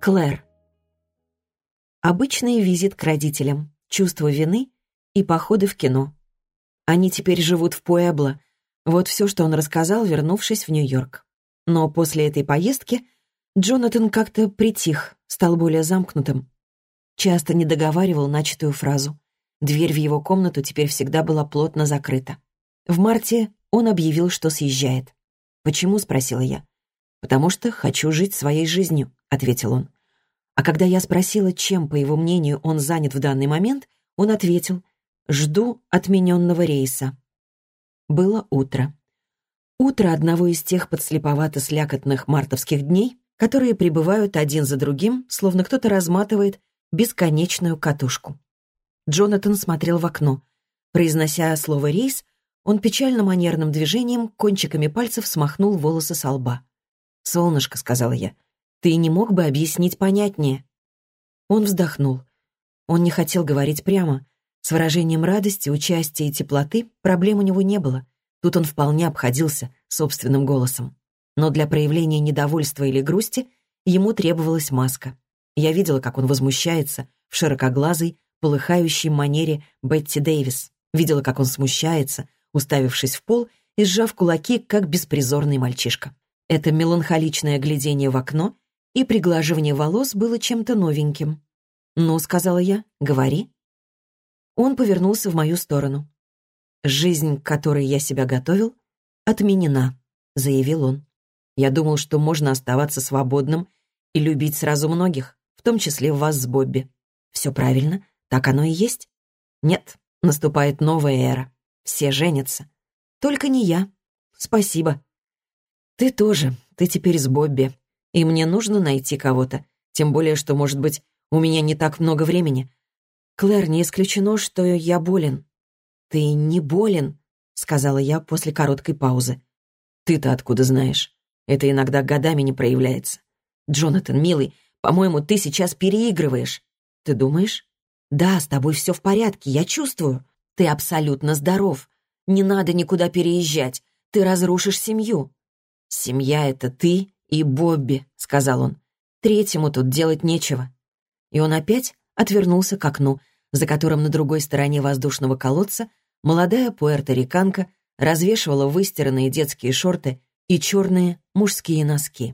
Клэр. Обычный визит к родителям, чувство вины и походы в кино. Они теперь живут в Пуэбло. Вот все, что он рассказал, вернувшись в Нью-Йорк. Но после этой поездки Джонатан как-то притих, стал более замкнутым. Часто не договаривал начатую фразу. Дверь в его комнату теперь всегда была плотно закрыта. В марте он объявил, что съезжает. «Почему?» — спросила я. «Потому что хочу жить своей жизнью», — ответил он. А когда я спросила, чем, по его мнению, он занят в данный момент, он ответил: «Жду отмененного рейса». Было утро. Утро одного из тех подслеповато-слякотных мартовских дней, которые прибывают один за другим, словно кто-то разматывает бесконечную катушку. Джонатан смотрел в окно. Произнося слово «рейс», он печально-манерным движением кончиками пальцев смахнул волосы со лба. «Солнышко», — сказала я, — «ты не мог бы объяснить понятнее?» Он вздохнул. Он не хотел говорить прямо. С выражением радости, участия и теплоты проблем у него не было. Тут он вполне обходился собственным голосом. Но для проявления недовольства или грусти ему требовалась маска. Я видела, как он возмущается в широкоглазой, полыхающей манере Бетти Дэвис. Видела, как он смущается, уставившись в пол и сжав кулаки, как беспризорный мальчишка. Это меланхоличное глядение в окно и приглаживание волос было чем-то новеньким. «Ну», — сказала я, — «говори». Он повернулся в мою сторону. «Жизнь, к которой я себя готовил, отменена», — заявил он. «Я думал, что можно оставаться свободным и любить сразу многих, в том числе вас с Бобби. Все правильно, так оно и есть. Нет, наступает новая эра. Все женятся. Только не я. Спасибо. Ты тоже, ты теперь с Бобби. И мне нужно найти кого-то. Тем более, что, может быть, у меня не так много времени. Клэр, не исключено, что я болен». «Ты не болен», — сказала я после короткой паузы. «Ты-то откуда знаешь? Это иногда годами не проявляется. Джонатан, милый, по-моему, ты сейчас переигрываешь. Ты думаешь?» «Да, с тобой все в порядке, я чувствую. Ты абсолютно здоров. Не надо никуда переезжать. Ты разрушишь семью». «Семья — это ты и Бобби», — сказал он. «Третьему тут делать нечего». И он опять отвернулся к окну, за которым на другой стороне воздушного колодца молодая пуэрториканка развешивала выстиранные детские шорты и черные мужские носки.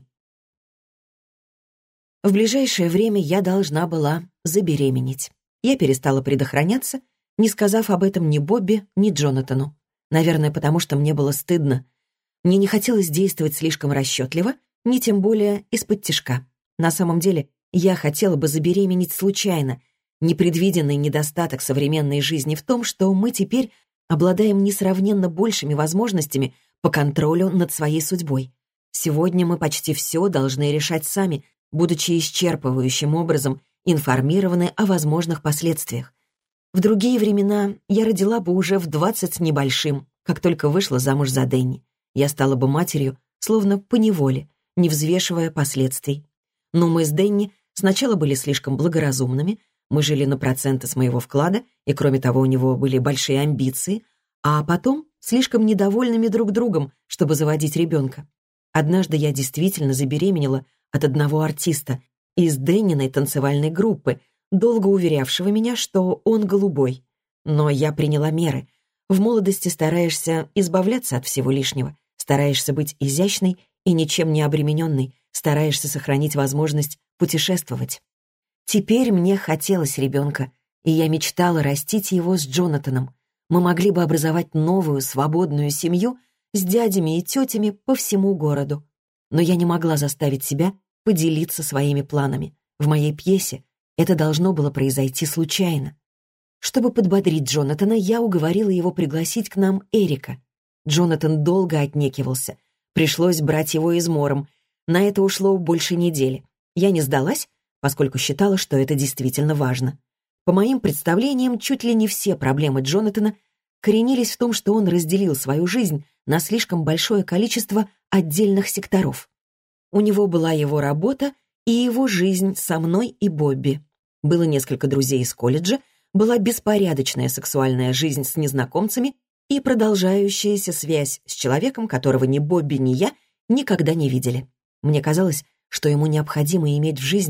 В ближайшее время я должна была забеременеть. Я перестала предохраняться, не сказав об этом ни Бобби, ни Джонатану. Наверное, потому что мне было стыдно. Мне не хотелось действовать слишком расчетливо, ни тем более из-под тишка. На самом деле, я хотела бы забеременеть случайно. Непредвиденный недостаток современной жизни в том, что мы теперь обладаем несравненно большими возможностями по контролю над своей судьбой. Сегодня мы почти все должны решать сами, будучи исчерпывающим образом информированы о возможных последствиях. В другие времена я родила бы уже в 20 с небольшим, как только вышла замуж за Дэнни. Я стала бы матерью, словно поневоле, не взвешивая последствий. Но мы с Дэнни сначала были слишком благоразумными, мы жили на проценты с моего вклада, и кроме того у него были большие амбиции, а потом слишком недовольными друг другом, чтобы заводить ребенка. Однажды я действительно забеременела от одного артиста из Дэнниной танцевальной группы, долго уверявшего меня, что он голубой. Но я приняла меры. В молодости стараешься избавляться от всего лишнего, стараешься быть изящной и ничем не обремененной, стараешься сохранить возможность путешествовать. Теперь мне хотелось ребенка, и я мечтала растить его с Джонатаном. Мы могли бы образовать новую свободную семью с дядями и тетями по всему городу. Но я не могла заставить себя поделиться своими планами. В моей пьесе это должно было произойти случайно. Чтобы подбодрить Джонатана, я уговорила его пригласить к нам Эрика. Джонатан долго отнекивался. Пришлось брать его измором. На это ушло больше недели. Я не сдалась, поскольку считала, что это действительно важно. По моим представлениям, чуть ли не все проблемы Джонатана коренились в том, что он разделил свою жизнь на слишком большое количество отдельных секторов. У него была его работа и его жизнь со мной и Бобби. Было несколько друзей из колледжа, была беспорядочная сексуальная жизнь с незнакомцами и продолжающаяся связь с человеком, которого ни Бобби, ни я никогда не видели. Мне казалось, что ему необходимо иметь в жизни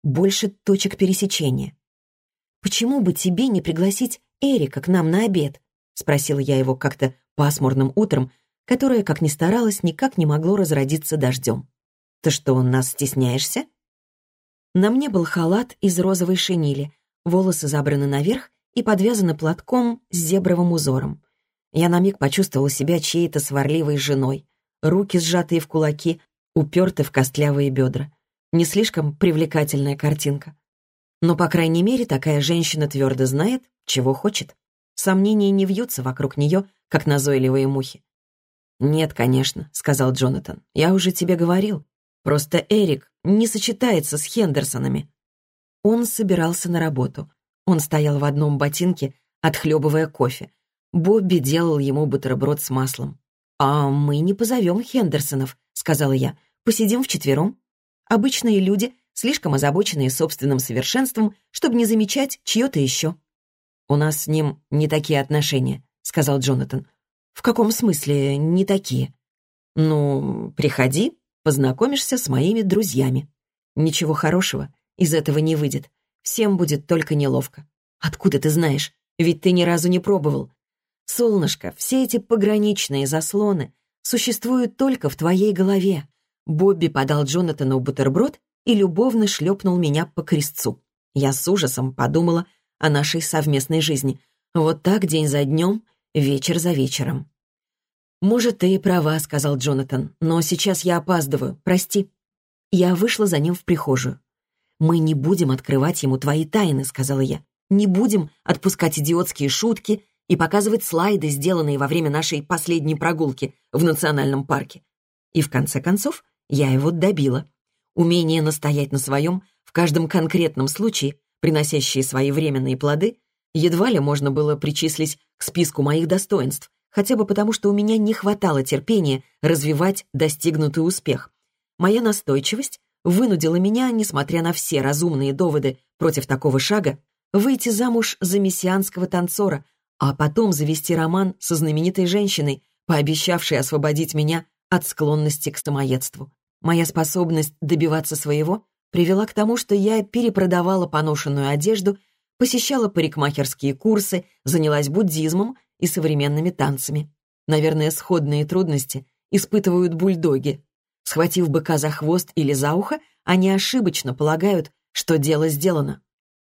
больше точек пересечения. «Почему бы тебе не пригласить Эрика к нам на обед?» — спросила я его как-то пасмурным утром, которое, как ни старалась, никак не могло разродиться дождем. «Ты что, нас стесняешься?» На мне был халат из розовой шинели, волосы забраны наверх и подвязаны платком с зебровым узором. Я на миг почувствовала себя чьей-то сварливой женой. Руки, сжатые в кулаки, уперты в костлявые бедра. Не слишком привлекательная картинка. Но, по крайней мере, такая женщина твердо знает, чего хочет. Сомнения не вьются вокруг нее, как назойливые мухи. «Нет, конечно», — сказал Джонатан. «Я уже тебе говорил. Просто Эрик не сочетается с Хендерсонами». Он собирался на работу. Он стоял в одном ботинке, отхлебывая кофе. Бобби делал ему бутерброд с маслом. «А мы не позовем Хендерсонов», — сказала я. «Посидим вчетвером. Обычные люди, слишком озабоченные собственным совершенством, чтобы не замечать чье-то еще». «У нас с ним не такие отношения», — сказал Джонатан. «В каком смысле не такие?» «Ну, приходи, познакомишься с моими друзьями. Ничего хорошего из этого не выйдет. Всем будет только неловко. Откуда ты знаешь? Ведь ты ни разу не пробовал. Солнышко, все эти пограничные заслоны существуют только в твоей голове». Бобби подал Джонатану бутерброд и любовно шлепнул меня по крестцу. Я с ужасом подумала о нашей совместной жизни. Вот так день за днем, вечер за вечером. «Может, ты и права», — сказал Джонатан, «но сейчас я опаздываю, прости». Я вышла за ним в прихожую. «Мы не будем открывать ему твои тайны», — сказала я. «Не будем отпускать идиотские шутки и показывать слайды, сделанные во время нашей последней прогулки в национальном парке». И в конце концов я его добила. Умение настоять на своем в каждом конкретном случае, приносящие свои временные плоды, едва ли можно было причислить к списку моих достоинств, хотя бы потому, что у меня не хватало терпения развивать достигнутый успех. Моя настойчивость вынудила меня, несмотря на все разумные доводы против такого шага, выйти замуж за мессианского танцора, а потом завести роман со знаменитой женщиной, пообещавшей освободить меня от склонности к самоедству. Моя способность добиваться своего привела к тому, что я перепродавала поношенную одежду, посещала парикмахерские курсы, занялась буддизмом и современными танцами. Наверное, сходные трудности испытывают бульдоги. Схватив быка за хвост или за ухо, они ошибочно полагают, что дело сделано.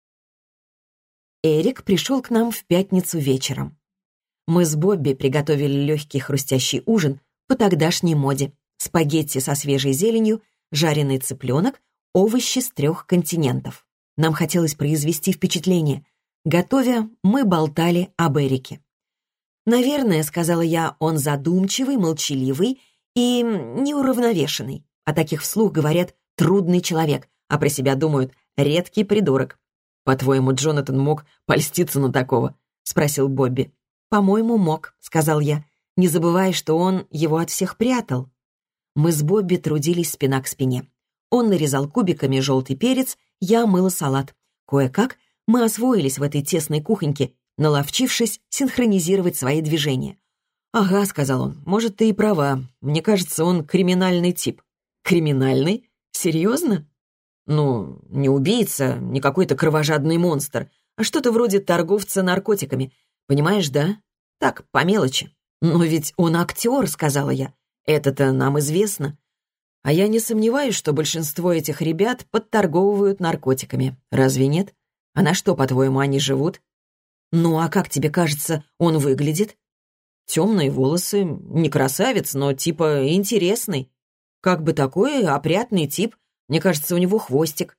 Эрик пришел к нам в пятницу вечером. Мы с Бобби приготовили легкий хрустящий ужин по тогдашней моде. Спагетти со свежей зеленью, жареный цыпленок, овощи с 3 континентов. Нам хотелось произвести впечатление. Готовя, мы болтали об Эрике. «Наверное, — сказала я, — он задумчивый, молчаливый и неуравновешенный. О таких вслух говорят «трудный человек», а про себя думают «редкий придурок». «По-твоему, Джонатан мог польститься на такого?» — спросил Бобби. «По-моему, мог», — сказал я, не забывая, что он его от всех прятал. Мы с Бобби трудились спина к спине. Он нарезал кубиками желтый перец, я мыла салат. Кое-как мы освоились в этой тесной кухоньке, наловчившись синхронизировать свои движения. «Ага», — сказал он, — «может, ты и права. Мне кажется, он криминальный тип». «Криминальный? Серьезно?» «Ну, не убийца, не какой-то кровожадный монстр, а что-то вроде торговца наркотиками. Понимаешь, да? Так, по мелочи». «Но ведь он актер», — сказала я. «Это-то нам известно. А я не сомневаюсь, что большинство этих ребят подторговывают наркотиками. Разве нет? А на что, по-твоему, они живут?» «Ну, а как тебе кажется, он выглядит?» «Темные волосы, не красавец, но типа интересный. Как бы такой опрятный тип. Мне кажется, у него хвостик.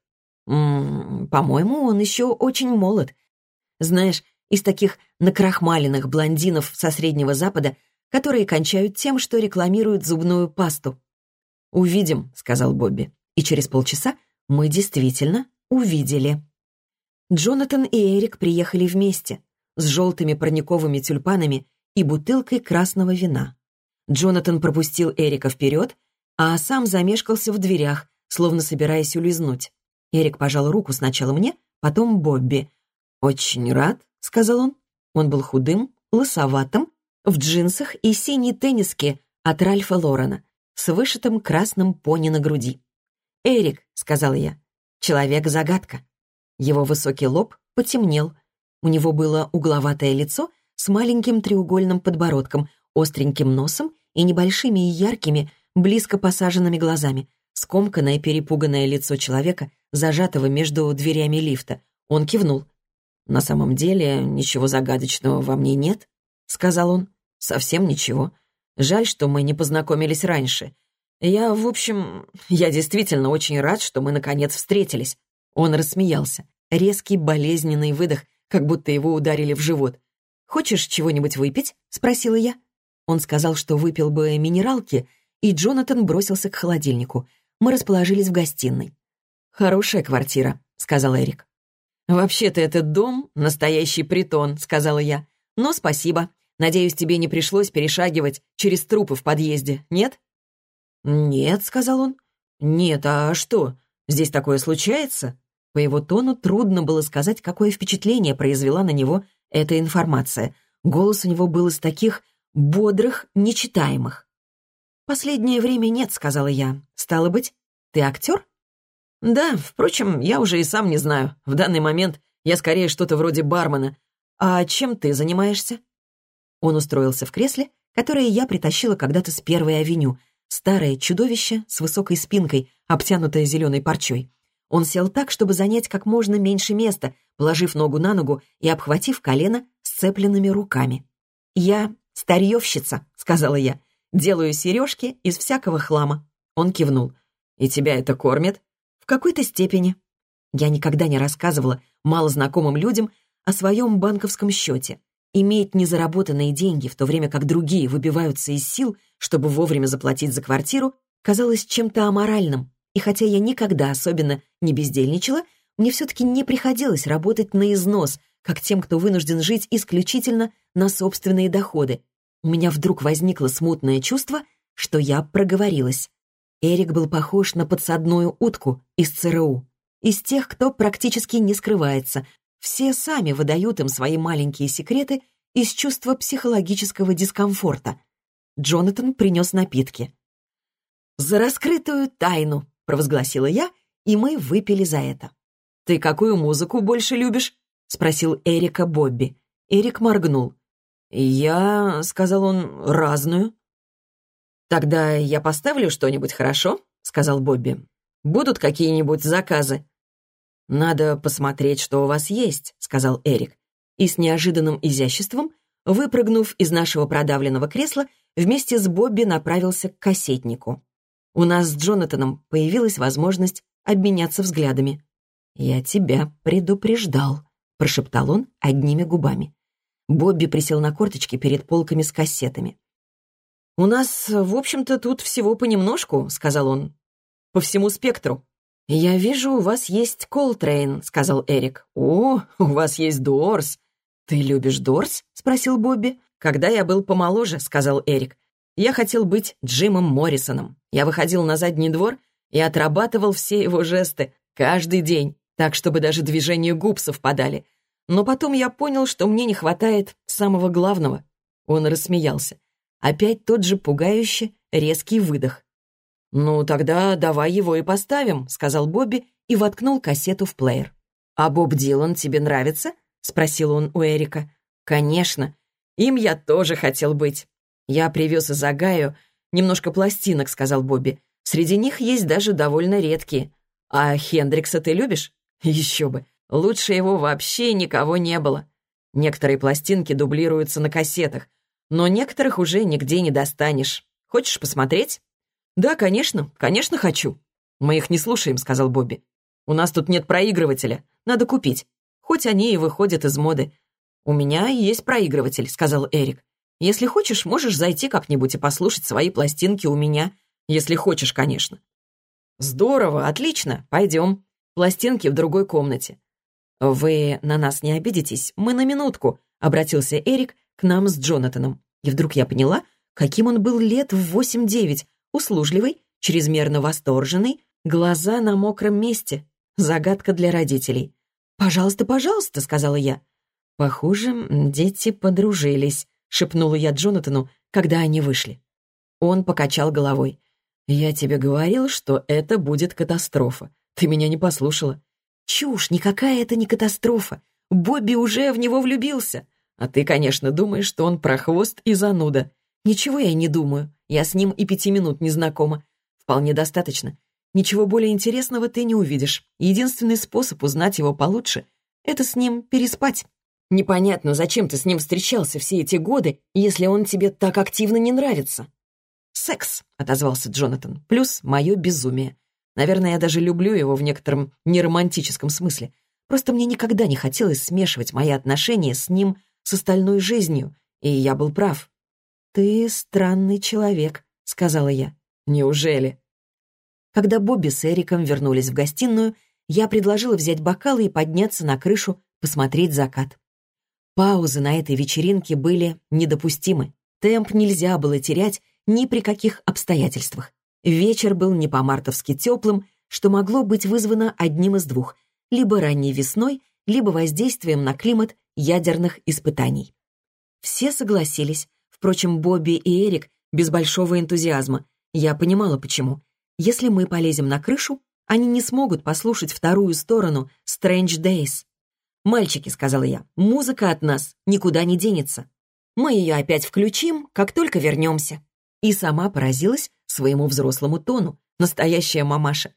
По-моему, он еще очень молод. Знаешь, из таких накрахмаленных блондинов со Среднего Запада, которые кончают тем, что рекламируют зубную пасту». «Увидим», — сказал Бобби. И через полчаса мы действительно увидели. Джонатан и Эрик приехали вместе, с желтыми парниковыми тюльпанами и бутылкой красного вина. Джонатан пропустил Эрика вперед, а сам замешкался в дверях, словно собираясь улизнуть. Эрик пожал руку сначала мне, потом Бобби. «Очень рад», — сказал он. Он был худым, лысоватым, в джинсах и синей тенниске от Ральфа Лорена с вышитым красным пони на груди. «Эрик», — сказала я, Человек-загадка. Его высокий лоб потемнел. У него было угловатое лицо с маленьким треугольным подбородком, остреньким носом и небольшими и яркими, близко посаженными глазами. Скомканное, перепуганное лицо человека, зажатого между дверями лифта. Он кивнул. «На самом деле, ничего загадочного во мне нет», — сказал он. «Совсем ничего. Жаль, что мы не познакомились раньше. Я действительно очень рад, что мы наконец встретились». Он рассмеялся. Резкий болезненный выдох, как будто его ударили в живот. «Хочешь чего-нибудь выпить?» — спросила я. Он сказал, что выпил бы минералки, и Джонатан бросился к холодильнику. Мы расположились в гостиной. «Хорошая квартира», — сказал Эрик. «Вообще-то этот дом — настоящий притон», — сказала я. «Но спасибо. Надеюсь, тебе не пришлось перешагивать через трупы в подъезде, нет?» «Нет», — сказал он. «Нет, а что? Здесь такое случается?» По его тону трудно было сказать, какое впечатление произвела на него эта информация. Голос у него был из таких бодрых, нечитаемых. «Последнее время нет», — сказала я. «Стало быть, ты актер?» «Да, впрочем, я уже и сам не знаю. В данный момент я скорее что-то вроде бармена. А чем ты занимаешься?» Он устроился в кресле, которое я притащила когда-то с Первой авеню. Старое чудовище с высокой спинкой, обтянутое зеленой парчой. Он сел так, чтобы занять как можно меньше места, положив ногу на ногу и обхватив колено сцепленными руками. «Я старьевщица», — сказала я. «Делаю сережки из всякого хлама». Он кивнул. «И тебя это кормит?» «В какой-то степени». Я никогда не рассказывала малознакомым людям о своем банковском счете. Иметь незаработанные деньги, в то время как другие выбиваются из сил, чтобы вовремя заплатить за квартиру, казалось чем-то аморальным. И хотя я никогда особенно не бездельничала, мне все-таки не приходилось работать на износ, как тем, кто вынужден жить исключительно на собственные доходы. У меня вдруг возникло смутное чувство, что я проговорилась. Эрик был похож на подсадную утку из ЦРУ. Из тех, кто практически не скрывается. Все сами выдают им свои маленькие секреты из чувства психологического дискомфорта. Джонатан принес напитки. «За раскрытую тайну», — провозгласила я, и мы выпили за это. «Ты какую музыку больше любишь?» — спросил Эрика Бобби. Эрик моргнул. «Я», — сказал он, — «разную». «Тогда я поставлю что-нибудь, хорошо?» — сказал Бобби. «Будут какие-нибудь заказы?» «Надо посмотреть, что у вас есть», — сказал Эрик. И с неожиданным изяществом, выпрыгнув из нашего продавленного кресла, вместе с Бобби направился к кассетнику. У нас с Джонатаном появилась возможность обменяться взглядами. «Я тебя предупреждал», — прошептал он одними губами. Бобби присел на корточки перед полками с кассетами. «У нас, в общем-то, тут всего понемножку», — сказал он. «По всему спектру». «Я вижу, у вас есть Колтрейн», — сказал Эрик. «О, у вас есть Дорс». «Ты любишь Дорс?» — спросил Бобби. «Когда я был помоложе», — сказал Эрик. «Я хотел быть Джимом Моррисоном. Я выходил на задний двор и отрабатывал все его жесты каждый день, так, чтобы даже движения губ совпадали. Но потом я понял, что мне не хватает самого главного». Он рассмеялся. Опять тот же пугающе резкий выдох. «Ну, тогда давай его и поставим», — сказал Бобби и воткнул кассету в плеер. «А Боб Дилан тебе нравится?» — спросил он у Эрика. «Конечно. Им я тоже хотел быть. Я привез из Огайо немножко пластинок», — сказал Бобби. «Среди них есть даже довольно редкие. А Хендрикса ты любишь?» «Еще бы. Лучше его вообще никого не было. Некоторые пластинки дублируются на кассетах, но некоторых уже нигде не достанешь. Хочешь посмотреть?» «Да, конечно хочу». «Мы их не слушаем», — сказал Бобби. «У нас тут нет проигрывателя. Надо купить. Хоть они и выходят из моды». «У меня есть проигрыватель», — сказал Эрик. «Если хочешь, можешь зайти как-нибудь и послушать свои пластинки у меня. Если хочешь, конечно». «Здорово, отлично, пойдем. Пластинки в другой комнате». «Вы на нас не обидитесь? Мы на минутку», — обратился Эрик к нам с Джонатаном. И вдруг я поняла, каким он был лет в 8-9, услужливый, чрезмерно восторженный, глаза на мокром месте. Загадка для родителей. «Пожалуйста, пожалуйста», — сказала я. «Похоже, дети подружились», — шепнула я Джонатану, когда они вышли. Он покачал головой. «Я тебе говорил, что это будет катастрофа. Ты меня не послушала». «Чушь, никакая это не катастрофа. Бобби уже в него влюбился. А ты, конечно, думаешь, что он прохвост и зануда. Ничего я не думаю. Я с ним и 5 минут не знакома. Вполне достаточно. Ничего более интересного ты не увидишь. Единственный способ узнать его получше — это с ним переспать. Непонятно, зачем ты с ним встречался все эти годы, если он тебе так активно не нравится». «Секс», — отозвался Джонатан, — «плюс мое безумие. Наверное, я даже люблю его в некотором неромантическом смысле. Просто мне никогда не хотелось смешивать мои отношения с ним с остальной жизнью, и я был прав». «Ты странный человек», — сказала я. «Неужели?» Когда Бобби с Эриком вернулись в гостиную, я предложила взять бокалы и подняться на крышу, посмотреть закат. Паузы на этой вечеринке были недопустимы. Темп нельзя было терять ни при каких обстоятельствах. Вечер был не по-мартовски теплым, что могло быть вызвано одним из двух — либо ранней весной, либо воздействием на климат ядерных испытаний. Все согласились. Впрочем, Бобби и Эрик без большого энтузиазма. Я понимала, почему. Если мы полезем на крышу, они не смогут послушать вторую сторону «Strange Days». «Мальчики», — сказала я, — «музыка от нас никуда не денется. Мы ее опять включим, как только вернемся». И сама поразилась своему взрослому тону, настоящая мамаша.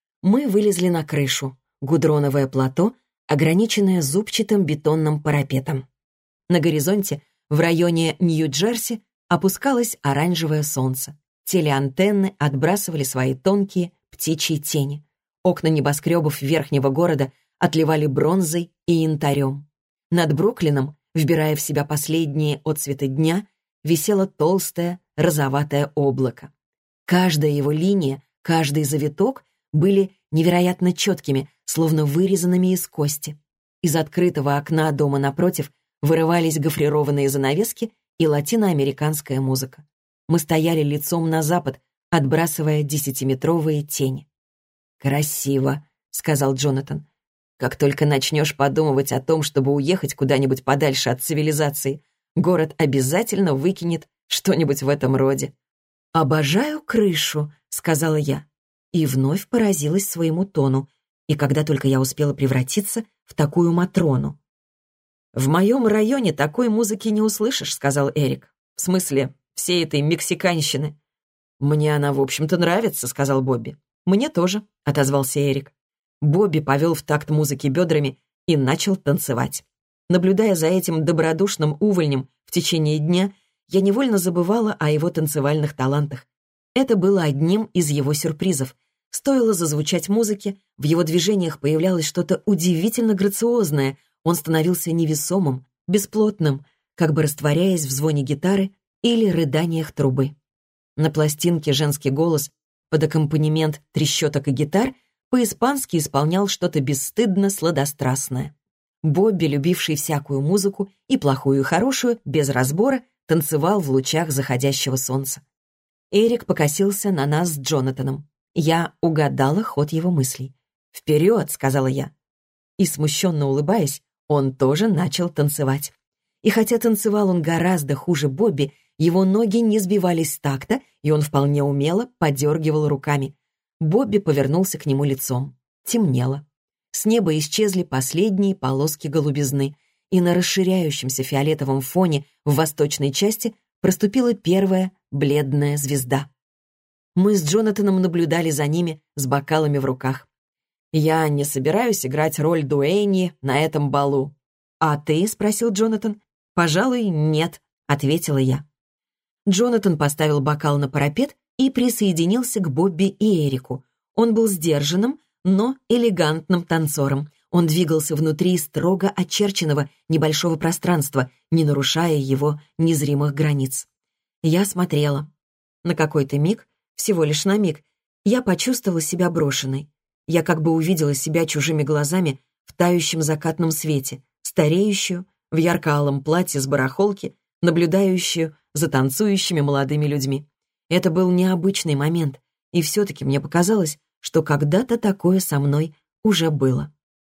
Мы вылезли на крышу. Гудроновое плато, ограниченное зубчатым бетонным парапетом. На горизонте, в районе Нью-Джерси, опускалось оранжевое солнце. Телеантенны отбрасывали свои тонкие птичьи тени. Окна небоскребов верхнего города отливали бронзой и янтарем. Над Бруклином, вбирая в себя последние отсветы дня, висело толстое розоватое облако. Каждая его линия, каждый завиток были невероятно четкими, словно вырезанными из кости. Из открытого окна дома напротив вырывались гофрированные занавески и латиноамериканская музыка. Мы стояли лицом на запад, отбрасывая 10-метровые тени. «Красиво», — сказал Джонатан. «Как только начнешь подумывать о том, чтобы уехать куда-нибудь подальше от цивилизации, город обязательно выкинет что-нибудь в этом роде». «Обожаю крышу», — сказала я. И вновь поразилась своему тону, и когда только я успела превратиться в такую Матрону. «В моем районе такой музыки не услышишь», — сказал Эрик. «В смысле, всей этой мексиканщины». «Мне она, в общем-то, нравится», — сказал Бобби. «Мне тоже», — отозвался Эрик. Бобби повел в такт музыки бедрами и начал танцевать. Наблюдая за этим добродушным увольнем в течение дня, я невольно забывала о его танцевальных талантах. Это было одним из его сюрпризов. Стоило зазвучать музыке, в его движениях появлялось что-то удивительно грациозное, он становился невесомым, бесплотным, как бы растворяясь в звоне гитары или рыданиях трубы. На пластинке женский голос под аккомпанемент трещоток и гитар по-испански исполнял что-то бесстыдно сладострастное. Бобби, любивший всякую музыку, и плохую, и хорошую, без разбора, танцевал в лучах заходящего солнца. Эрик покосился на нас с Джонатаном. Я угадала ход его мыслей. «Вперед!» — сказала я. И, смущенно улыбаясь, он тоже начал танцевать. И хотя танцевал он гораздо хуже Бобби, его ноги не сбивались с такта, и он вполне умело подергивал руками. Бобби повернулся к нему лицом. Темнело. С неба исчезли последние полоски голубизны, и на расширяющемся фиолетовом фоне в восточной части проступила первая бледная звезда. Мы с Джонатаном наблюдали за ними с бокалами в руках. «Я не собираюсь играть роль дуэйни на этом балу». «А ты?» — спросил Джонатан. «Пожалуй, нет», — ответила я. Джонатан поставил бокал на парапет и присоединился к Бобби и Эрику. Он был сдержанным, но элегантным танцором. Он двигался внутри строго очерченного небольшого пространства, не нарушая его незримых границ. Я смотрела. На какой-то миг, всего лишь на миг, я почувствовала себя брошенной. Я как бы увидела себя чужими глазами в тающем закатном свете, стареющую, в ярко-алом платье с барахолки, наблюдающую за танцующими молодыми людьми. Это был необычный момент, и все-таки мне показалось, что когда-то такое со мной уже было.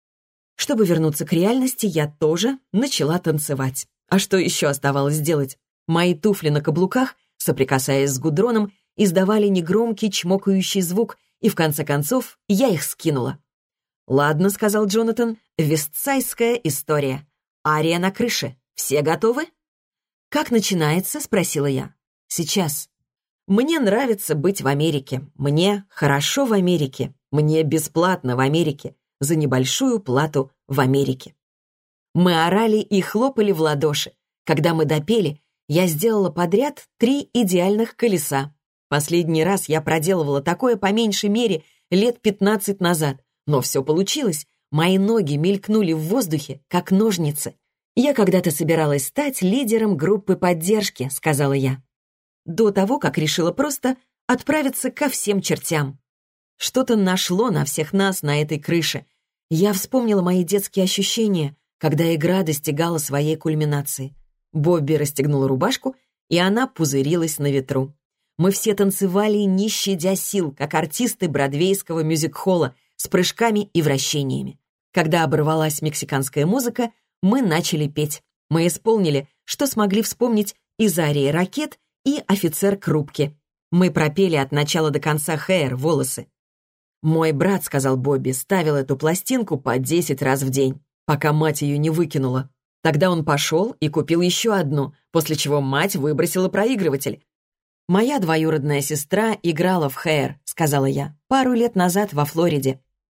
Чтобы вернуться к реальности, я тоже начала танцевать. А что еще оставалось делать? Мои туфли на каблуках, соприкасаясь с гудроном, издавали негромкий чмокающий звук, и в конце концов я их скинула. «Ладно», — сказал Джонатан, — «вестсайдская история. Ария на крыше. Все готовы?» «Как начинается?» — спросила я. «Сейчас. Мне нравится быть в Америке. Мне хорошо в Америке. Мне бесплатно в Америке. За небольшую плату в Америке». Мы орали и хлопали в ладоши. Когда мы допели, я сделала подряд 3 идеальных колеса. Последний раз я проделывала такое по меньшей мере лет 15 назад. Но все получилось. Мои ноги мелькнули в воздухе, как ножницы. «Я когда-то собиралась стать лидером группы поддержки», — сказала я. До того, как решила просто отправиться ко всем чертям. Что-то нашло на всех нас на этой крыше. Я вспомнила мои детские ощущения, когда игра достигала своей кульминации. Бобби расстегнула рубашку, и она пузырилась на ветру. Мы все танцевали, не щадя сил, как артисты бродвейского мюзик-холла, с прыжками и вращениями. Когда оборвалась мексиканская музыка, мы начали петь. Мы исполнили, что смогли вспомнить из арии «Ракет» и «Офицер к рубке». Мы пропели от начала до конца «Хэйр» волосы. «Мой брат», — сказал Бобби, — ставил эту пластинку по 10 раз в день, пока мать ее не выкинула. Тогда он пошел и купил еще одну, после чего мать выбросила проигрыватель. «Моя двоюродная сестра играла в «Хэйр», — сказала я, — пару лет назад во Флориде.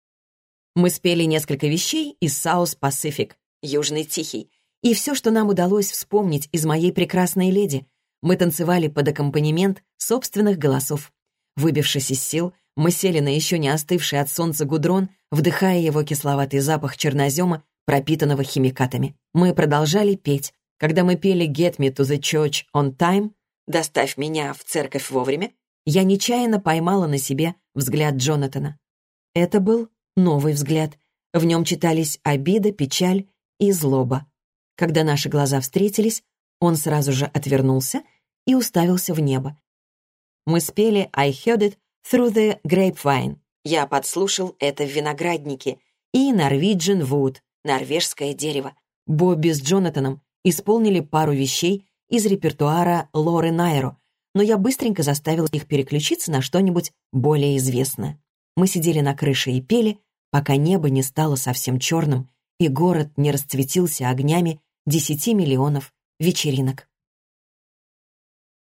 Мы спели несколько вещей из «Саус Пасифик», «Южный Тихий», и все, что нам удалось вспомнить из «Моей прекрасной леди». Мы танцевали под аккомпанемент собственных голосов. Выбившись из сил, мы сели на еще не остывший от солнца гудрон, вдыхая его кисловатый запах чернозема, пропитанного химикатами. Мы продолжали петь. Когда мы пели «Get me to the church on time», «Доставь меня в церковь вовремя», я нечаянно поймала на себе взгляд Джонатана. Это был новый взгляд. В нем читались обида, печаль и злоба. Когда наши глаза встретились, он сразу же отвернулся и уставился в небо. Мы спели «I heard it through the grapevine». Я подслушал это в винограднике. И «Norwegian wood», норвежское дерево. Бобби с Джонатаном исполнили пару вещей из репертуара Лоры Найро, но я быстренько заставила их переключиться на что-нибудь более известное. Мы сидели на крыше и пели, пока небо не стало совсем черным и город не расцветился огнями 10 миллионов вечеринок.